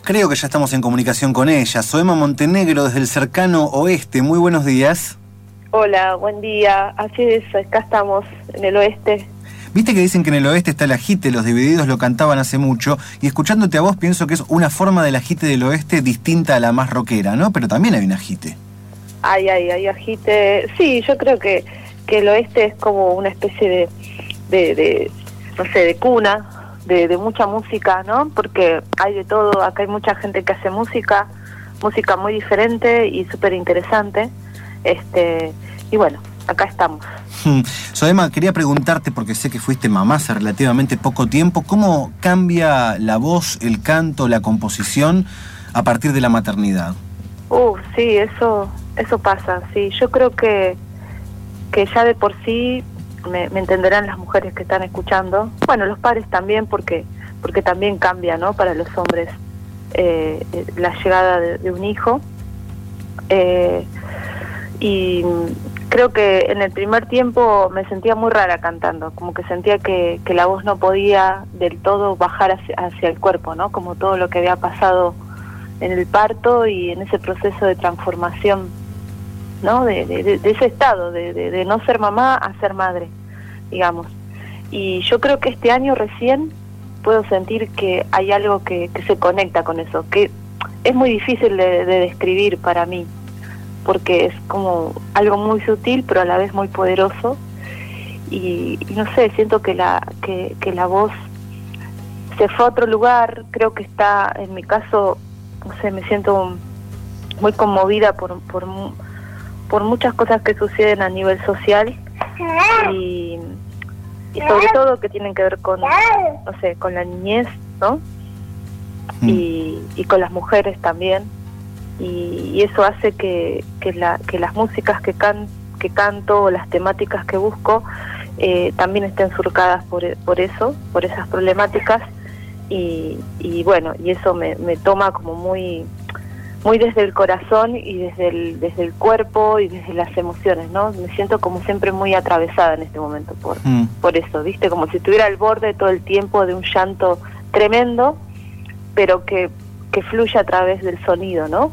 Creo que ya estamos en comunicación con ella. Soema Montenegro, desde el cercano oeste. Muy buenos días. Hola, buen día. Así es, acá estamos, en el oeste. Viste que dicen que en el oeste está el ajite, los Divididos lo cantaban hace mucho, y escuchándote a vos pienso que es una forma del ajite del oeste distinta a la más rockera, ¿no? Pero también hay un ajite. Hay ajite. Sí, yo creo que el oeste es como una especie de no sé, de cuna, de mucha música, ¿no? Porque hay de todo, acá hay mucha gente que hace música muy diferente y súper interesante. Y bueno, acá estamos. Soema, quería preguntarte, porque sé que fuiste mamá hace relativamente poco tiempo, ¿cómo cambia la voz, el canto, la composición a partir de la maternidad? Sí, eso pasa, sí. Yo creo que ya de por sí me entenderán las mujeres que están escuchando. Bueno, los padres también, porque también cambia, ¿no? Para los hombres la llegada de un hijo. Y creo que en el primer tiempo me sentía muy rara cantando, como que sentía que la voz no podía del todo bajar hacia el cuerpo, ¿no? Como todo lo que había pasado en el parto y en ese proceso de transformación, ¿no? De ese estado, de no ser mamá a ser madre, digamos. Y yo creo que este año recién puedo sentir que hay algo que se conecta con eso, que es muy difícil de describir para mí, porque es como algo muy sutil pero a la vez muy poderoso, y no sé, siento que la voz se fue a otro lugar. Creo que está, en mi caso, no sé, me siento muy conmovida por muchas cosas que suceden a nivel social y sobre todo que tienen que ver con, no sé, con la niñez, ¿no? Y con las mujeres también. Y eso hace que las músicas que canto, o las temáticas que busco, también estén surcadas por eso, por esas problemáticas, y bueno, y eso me toma como muy desde el corazón y desde el cuerpo y desde las emociones, ¿no? Me siento como siempre muy atravesada en este momento por eso, ¿viste? Como si estuviera al borde todo el tiempo de un llanto tremendo, pero que fluye a través del sonido, ¿no?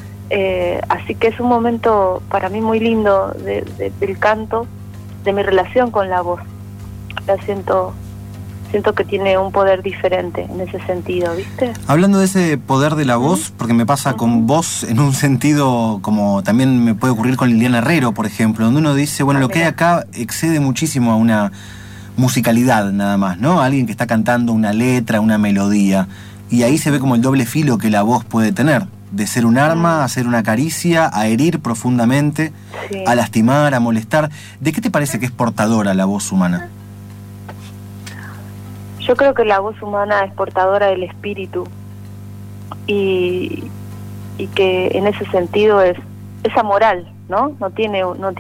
Así que es un momento para mí muy lindo del canto, de mi relación con la voz. La siento que tiene un poder diferente en ese sentido, ¿viste? Hablando de ese poder de la voz, porque me pasa con vos en un sentido como también me puede ocurrir con Liliana Herrero, por ejemplo, donde uno dice, bueno, lo que hay acá excede muchísimo a una musicalidad nada más, ¿no? Alguien que está cantando una letra, una melodía, y ahí se ve como el doble filo que la voz puede tener, de ser un arma, a ser una caricia, a herir profundamente, sí, a lastimar, a molestar. ¿De qué te parece que es portadora la voz humana? Yo creo que la voz humana es portadora del espíritu y que en ese sentido es amoral, ¿no? No tiene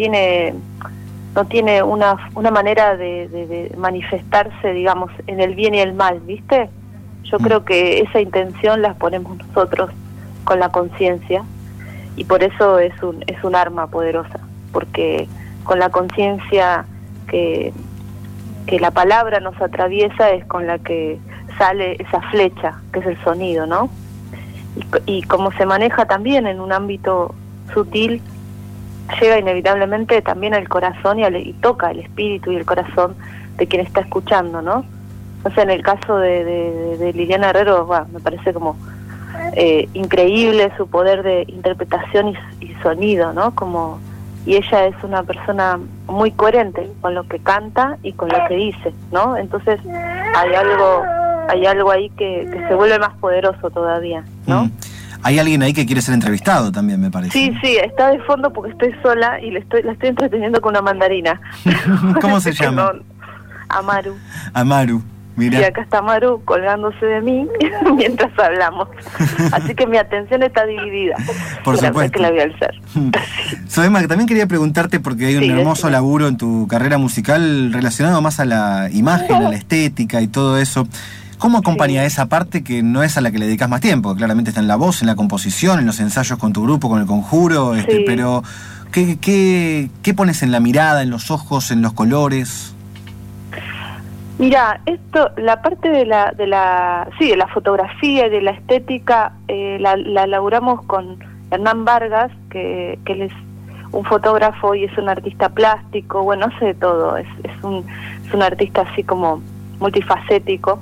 una manera de manifestarse, digamos, en el bien y el mal, ¿viste? Yo creo que esa intención la ponemos nosotros con la conciencia, y por eso es un arma poderosa, porque con la conciencia que la palabra nos atraviesa es con la que sale esa flecha, que es el sonido, ¿no? Y como se maneja también en un ámbito sutil, llega inevitablemente también al corazón y toca el espíritu y el corazón de quien está escuchando, ¿no? O sea, en el caso de Liliana Herrero, bueno, me parece como increíble su poder de interpretación y sonido, ¿no? Y ella es una persona muy coherente con lo que canta y con lo que dice, ¿no? Entonces hay algo ahí que se vuelve más poderoso todavía, ¿no? Hay alguien ahí que quiere ser entrevistado también, me parece. Sí, está de fondo porque estoy sola y la estoy entreteniendo con una mandarina. ¿Cómo se llama? Amaru. Amaru. Mirá. Y acá está Maru colgándose de mí mientras hablamos. Así que mi atención está dividida. Por supuesto. Que la voy a alzar. Soema, también quería preguntarte, porque hay un hermoso laburo en tu carrera musical relacionado más a la imagen, a la estética y todo eso. ¿Cómo acompaña esa parte que no es a la que le dedicas más tiempo? Claramente está en la voz, en la composición, en los ensayos con tu grupo, con el Conjuro, pero ¿qué pones en la mirada, en los ojos, en los colores? Mira, esto, la parte de la fotografía y de la estética, la elaboramos con Hernán Vargas, que él es un fotógrafo y es un artista plástico, bueno, hace de todo, es un artista así como multifacético,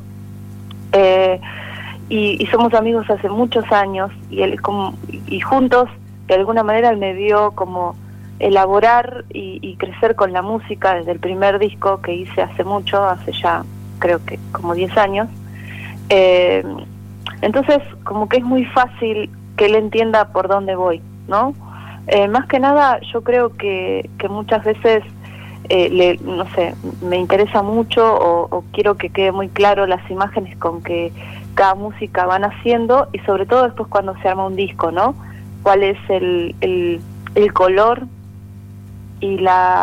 y somos amigos hace muchos años, y juntos, de alguna manera, él me vio como elaborar y crecer con la música desde el primer disco que hice hace ya creo que como 10 años. Entonces como que es muy fácil que él entienda por dónde voy, ¿no? Más que nada yo creo que muchas veces no sé, me interesa mucho o quiero que quede muy claro las imágenes con que cada música van haciendo, y sobre todo después cuando se arma un disco, ¿no? Cuál es el color y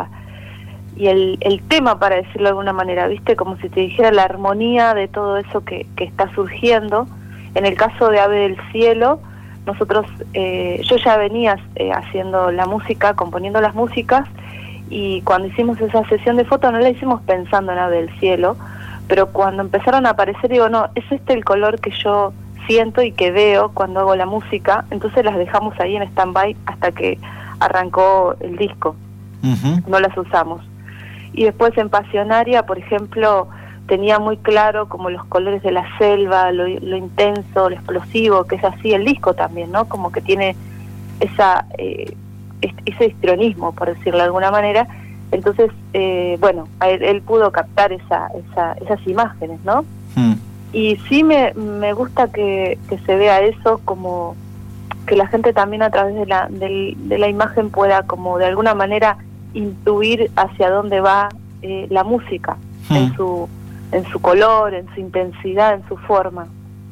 el tema, para decirlo de alguna manera, ¿viste? Como si te dijera la armonía de todo eso que está surgiendo. En el caso de Ave del Cielo, nosotros, yo ya venía haciendo la música, componiendo las músicas, y cuando hicimos esa sesión de fotos no la hicimos pensando en Ave del Cielo, pero cuando empezaron a aparecer, digo, no, es este el color que yo siento y que veo cuando hago la música. Entonces las dejamos ahí en stand-by hasta que arrancó el disco. No las usamos. Y después en Pasionaria, por ejemplo, tenía muy claro como los colores de la selva, lo intenso, lo explosivo, que es así el disco también, ¿no? Como que tiene ese histrionismo, por decirlo de alguna manera. Entonces, bueno, él pudo captar esas imágenes, ¿no? Y sí me gusta que se vea eso, como que la gente también a través de la imagen pueda como de alguna manera intuir hacia dónde va la música, en su color, en su intensidad, en su forma.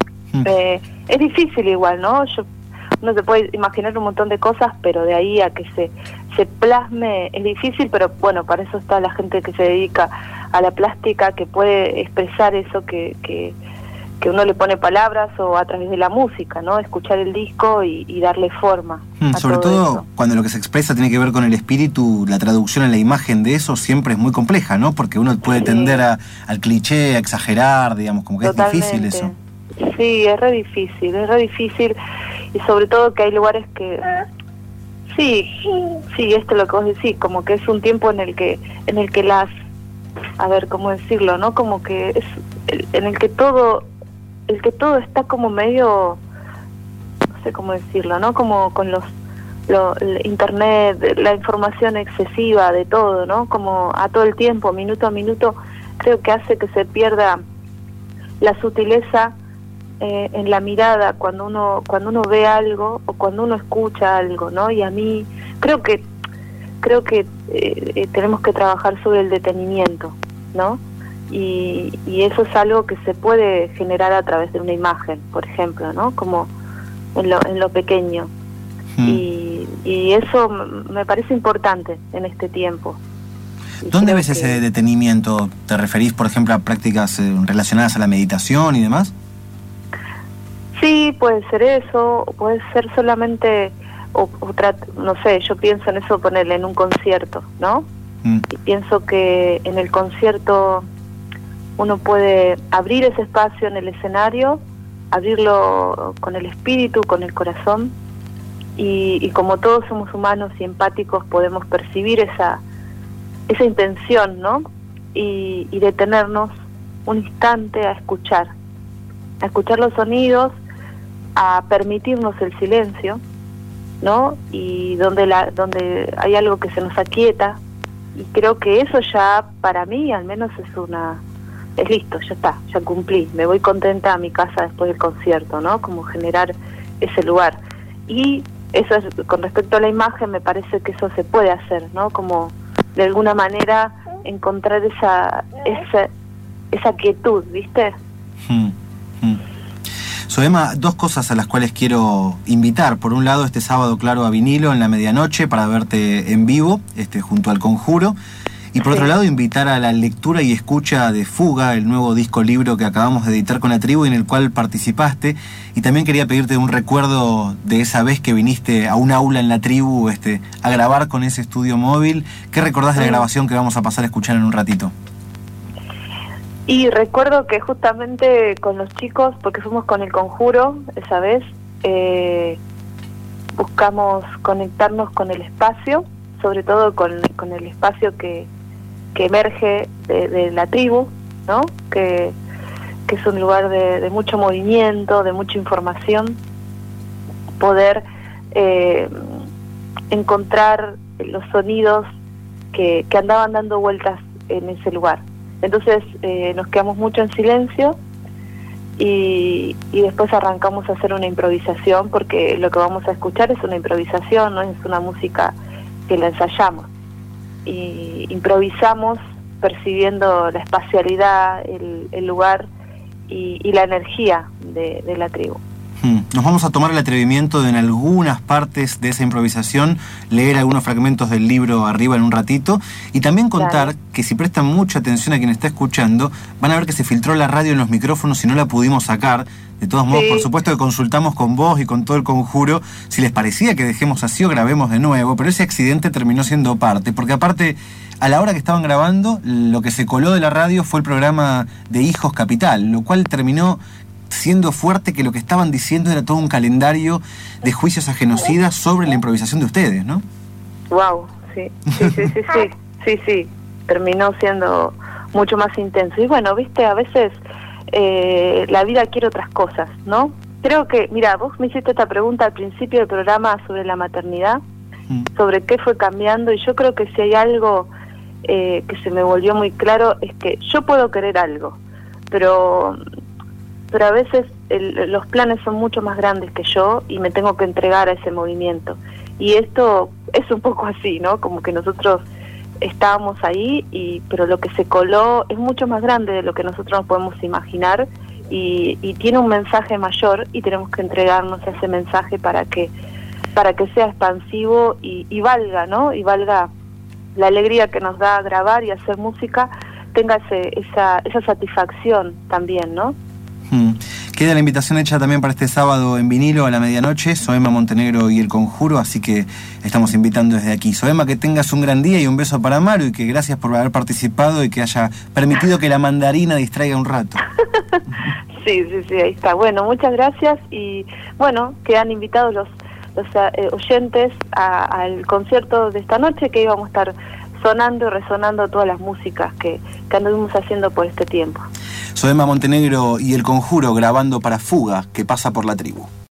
Es difícil igual, ¿no? Uno se puede imaginar un montón de cosas, pero de ahí a que se plasme es difícil, pero bueno, para eso está la gente que se dedica a la plástica, que puede expresar eso que uno le pone palabras, o a través de la música, ¿no? Escuchar el disco y darle forma. Sobre todo cuando lo que se expresa tiene que ver con el espíritu, la traducción en la imagen de eso siempre es muy compleja, ¿no? Porque uno puede tender al cliché, a exagerar, digamos, como que Totalmente. Es difícil eso. Sí, es re difícil, y sobre todo que hay lugares que... Sí, esto es lo que vos decís, como que es un tiempo en el que las... A ver, ¿cómo decirlo, no? Como que es en el que todo está como medio, no sé cómo decirlo, ¿no? Como con internet, la información excesiva de todo, ¿no? Como a todo el tiempo, minuto a minuto, creo que hace que se pierda la sutileza en la mirada cuando uno ve algo o cuando uno escucha algo, ¿no? Y a mí creo que tenemos que trabajar sobre el detenimiento, ¿no? Y eso es algo que se puede generar a través de una imagen, por ejemplo, ¿no? Como en lo pequeño. Y eso me parece importante en este tiempo. ¿Dónde ves ese detenimiento? ¿Te referís, por ejemplo, a prácticas relacionadas a la meditación y demás? Sí, puede ser eso, puede ser solamente, no sé, yo pienso en eso, ponerle en un concierto, ¿no? Y pienso que en el concierto uno puede abrir ese espacio en el escenario, abrirlo con el espíritu, con el corazón, y como todos somos humanos y empáticos, podemos percibir esa intención, ¿no? Y detenernos un instante a escuchar los sonidos, a permitirnos el silencio, ¿no? Y donde hay algo que se nos aquieta, y creo que eso ya, para mí, al menos es listo, ya está, ya cumplí, me voy contenta a mi casa después del concierto, ¿no? Como generar ese lugar. Y eso es, con respecto a la imagen, me parece que eso se puede hacer, ¿no? Como de alguna manera encontrar esa quietud, ¿viste? Soema, dos cosas a las cuales quiero invitar. Por un lado, este sábado, claro, a Vinilo en la medianoche para verte en vivo, junto al Conjuro. Y por otro lado, invitar a la lectura y escucha de Fuga, el nuevo disco-libro que acabamos de editar con la tribu y en el cual participaste. Y también quería pedirte un recuerdo de esa vez que viniste a un aula en la tribu a grabar con ese estudio móvil. ¿Qué recordás de la grabación que vamos a pasar a escuchar en un ratito? Y recuerdo que justamente con los chicos, porque fuimos con El Conjuro esa vez, buscamos conectarnos con el espacio, sobre todo con el espacio que emerge de la tribu, ¿no? Que es un lugar de mucho movimiento, de mucha información, poder encontrar los sonidos que andaban dando vueltas en ese lugar. Entonces nos quedamos mucho en silencio y después arrancamos a hacer una improvisación, porque lo que vamos a escuchar es una improvisación, no es una música que la ensayamos. Y improvisamos percibiendo la espacialidad, el lugar y la energía de la tribu. Nos vamos a tomar el atrevimiento de en algunas partes de esa improvisación leer algunos fragmentos del libro arriba en un ratito, y también contar que si prestan mucha atención a quien está escuchando, van a ver que se filtró la radio en los micrófonos y no la pudimos sacar. De todos modos, por supuesto que consultamos con vos y con todo El Conjuro si les parecía que dejemos así o grabemos de nuevo, pero ese accidente terminó siendo parte, porque aparte, a la hora que estaban grabando, lo que se coló de la radio fue el programa de Hijos Capital, lo cual terminó siendo fuerte, que lo que estaban diciendo era todo un calendario de juicios a genocidas sobre la improvisación de ustedes, ¿no? Wow, sí, terminó siendo mucho más intenso. Y bueno, viste, a veces la vida quiere otras cosas, ¿no? Creo que, mira, vos me hiciste esta pregunta al principio del programa sobre la maternidad, sobre qué fue cambiando, y yo creo que si hay algo que se me volvió muy claro es que yo puedo querer algo, pero a veces los planes son mucho más grandes que yo y me tengo que entregar a ese movimiento. Y esto es un poco así, ¿no? Como que nosotros estábamos ahí, pero lo que se coló es mucho más grande de lo que nosotros nos podemos imaginar, y tiene un mensaje mayor, y tenemos que entregarnos a ese mensaje para que sea expansivo y valga, ¿no? Y valga la alegría que nos da grabar y hacer música, tenga esa satisfacción también, ¿no? Queda la invitación hecha también para este sábado en vinilo a la medianoche, Zoema Montenegro y El Conjuro, así que estamos invitando desde aquí. Zoema, que tengas un gran día y un beso para Maru, y que gracias por haber participado y que haya permitido que la mandarina distraiga un rato. Sí, ahí está. Bueno, muchas gracias, y bueno, quedan invitados los oyentes al concierto de esta noche, que íbamos a estar sonando y resonando todas las músicas que anduvimos haciendo por este tiempo. Zoema Montenegro y El Conjuro grabando para Fuga, que pasa por la tribu.